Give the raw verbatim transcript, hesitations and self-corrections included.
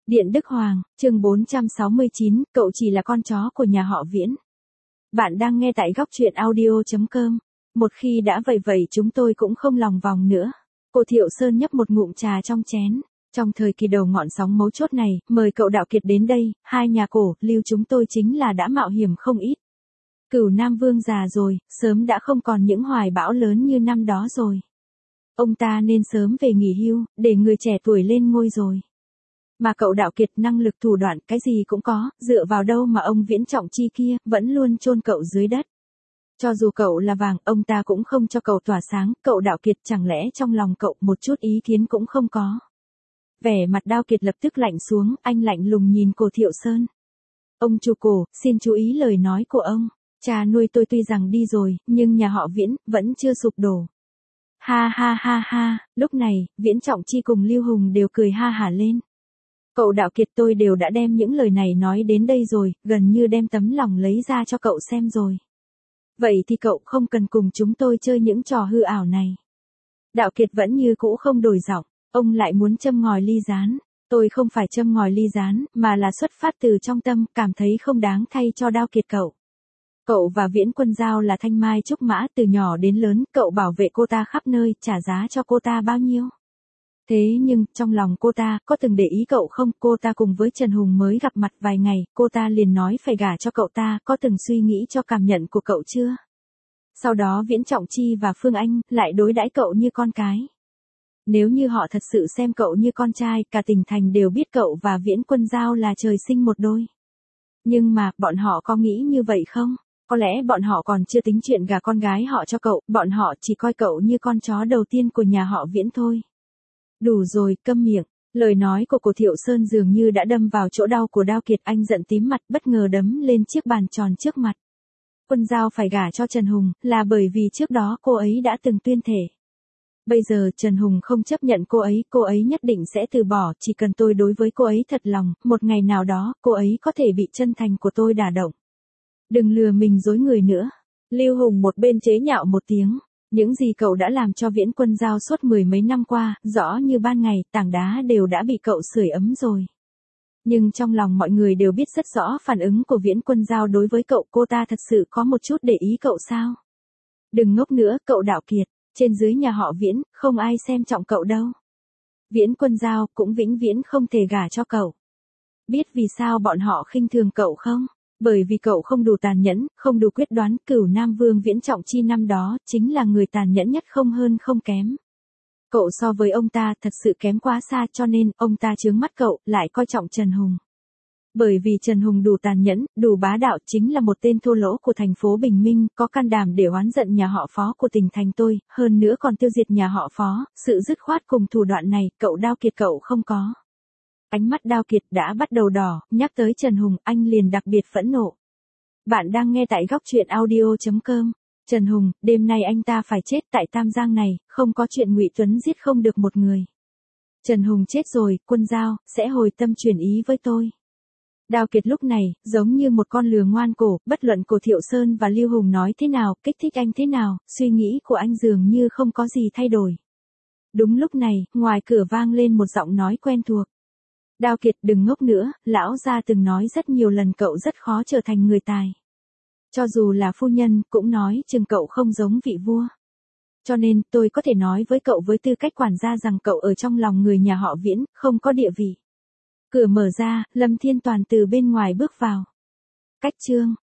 Điện Đức Hoàng, chương bốn trăm sáu mươi chín, cậu chỉ là con chó của nhà họ Viễn. Bạn đang nghe tại góc truyện audio chấm com. Một khi đã vậy vậy chúng tôi cũng không lòng vòng nữa. Cô Thiệu Sơn nhấp một ngụm trà trong chén. Trong thời kỳ đầu ngọn sóng mấu chốt này, mời cậu Đạo Kiệt đến đây, hai nhà cổ, Lưu chúng tôi chính là đã mạo hiểm không ít. Cửu Nam Vương già rồi, sớm đã không còn những hoài bão lớn như năm đó rồi. Ông ta nên sớm về nghỉ hưu, để người trẻ tuổi lên ngôi rồi. Mà cậu Đạo Kiệt năng lực thủ đoạn cái gì cũng có, dựa vào đâu mà ông Viễn Trọng Chi kia vẫn luôn chôn cậu dưới đất. Cho dù cậu là vàng, ông ta cũng không cho cậu tỏa sáng, cậu Đạo Kiệt chẳng lẽ trong lòng cậu một chút ý kiến cũng không có. Vẻ mặt Đạo Kiệt lập tức lạnh xuống, anh lạnh lùng nhìn cô Thiệu Sơn. Ông chủ cổ, xin chú ý lời nói của ông, cha nuôi tôi tuy rằng đi rồi, nhưng nhà họ Viễn vẫn chưa sụp đổ. Ha ha ha ha, lúc này, Viễn Trọng Chi cùng Lưu Hùng đều cười ha hả lên. Cậu Đạo Kiệt, tôi đều đã đem những lời này nói đến đây rồi, gần như đem tấm lòng lấy ra cho cậu xem rồi. Vậy thì cậu không cần cùng chúng tôi chơi những trò hư ảo này. Đạo Kiệt vẫn như cũ không đổi giọng, ông lại muốn châm ngòi ly gián. Tôi không phải châm ngòi ly gián, mà là xuất phát từ trong tâm, cảm thấy không đáng thay cho Đạo Kiệt cậu. Cậu và Viễn Quân Giao là thanh mai trúc mã, từ nhỏ đến lớn, cậu bảo vệ cô ta khắp nơi, trả giá cho cô ta bao nhiêu. Thế nhưng, trong lòng cô ta, có từng để ý cậu không? Cô ta cùng với Trần Hùng mới gặp mặt vài ngày, cô ta liền nói phải gả cho cậu ta, có từng suy nghĩ cho cảm nhận của cậu chưa? Sau đó Viễn Trọng Chi và Phương Anh, lại đối đãi cậu như con cái. Nếu như họ thật sự xem cậu như con trai, cả tỉnh thành đều biết cậu và Viễn Quân Giao là trời sinh một đôi. Nhưng mà, bọn họ có nghĩ như vậy không? Có lẽ bọn họ còn chưa tính chuyện gả con gái họ cho cậu, bọn họ chỉ coi cậu như con chó đầu tiên của nhà họ Viễn thôi. Đủ rồi, câm miệng. Lời nói của cô Thiệu Sơn dường như đã đâm vào chỗ đau của Đạo Kiệt, anh giận tím mặt, bất ngờ đấm lên chiếc bàn tròn trước mặt. Quân Giao phải gả cho Trần Hùng, là bởi vì trước đó cô ấy đã từng tuyên thể. Bây giờ Trần Hùng không chấp nhận cô ấy, cô ấy nhất định sẽ từ bỏ, chỉ cần tôi đối với cô ấy thật lòng, một ngày nào đó, cô ấy có thể bị chân thành của tôi đả động. Đừng lừa mình dối người nữa. Lưu Hùng một bên chế nhạo một tiếng. Những gì cậu đã làm cho Viễn Quân Giao suốt mười mấy năm qua, rõ như ban ngày, tảng đá đều đã bị cậu sưởi ấm rồi. Nhưng trong lòng mọi người đều biết rất rõ phản ứng của Viễn Quân Giao đối với cậu, cô ta thật sự có một chút để ý cậu sao? Đừng ngốc nữa, cậu Đạo Kiệt, trên dưới nhà họ Viễn, không ai xem trọng cậu đâu. Viễn Quân Giao cũng vĩnh viễn không thể gả cho cậu. Biết vì sao bọn họ khinh thường cậu không? Bởi vì cậu không đủ tàn nhẫn, không đủ quyết đoán, Cửu Nam Vương Viễn Trọng Chi năm đó, chính là người tàn nhẫn nhất không hơn không kém. Cậu so với ông ta thật sự kém quá xa, cho nên, ông ta chướng mắt cậu, lại coi trọng Trần Hùng. Bởi vì Trần Hùng đủ tàn nhẫn, đủ bá đạo, chính là một tên thô lỗ của thành phố Bình Minh, có can đảm để oán giận nhà họ Phó của tỉnh thành tôi, hơn nữa còn tiêu diệt nhà họ Phó, sự dứt khoát cùng thủ đoạn này, cậu Đạo Kiệt cậu không có. Ánh mắt Đạo Kiệt đã bắt đầu đỏ, nhắc tới Trần Hùng, anh liền đặc biệt phẫn nộ. Bạn đang nghe tại góc truyện audio chấm com. Trần Hùng, đêm nay anh ta phải chết tại Tam Giang này, không có chuyện Ngụy Tuấn giết không được một người. Trần Hùng chết rồi, Quân Giao sẽ hồi tâm chuyển ý với tôi. Đạo Kiệt lúc này, giống như một con lừa ngoan cổ, bất luận cô Thiệu Sơn và Lưu Hùng nói thế nào, kích thích anh thế nào, suy nghĩ của anh dường như không có gì thay đổi. Đúng lúc này, ngoài cửa vang lên một giọng nói quen thuộc. Đạo Kiệt, đừng ngốc nữa, lão gia từng nói rất nhiều lần cậu rất khó trở thành người tài. Cho dù là phu nhân, cũng nói chừng cậu không giống vị vua. Cho nên, tôi có thể nói với cậu với tư cách quản gia rằng cậu ở trong lòng người nhà họ Viễn, không có địa vị. Cửa mở ra, Lâm Thiên Toàn từ bên ngoài bước vào. Cách chương,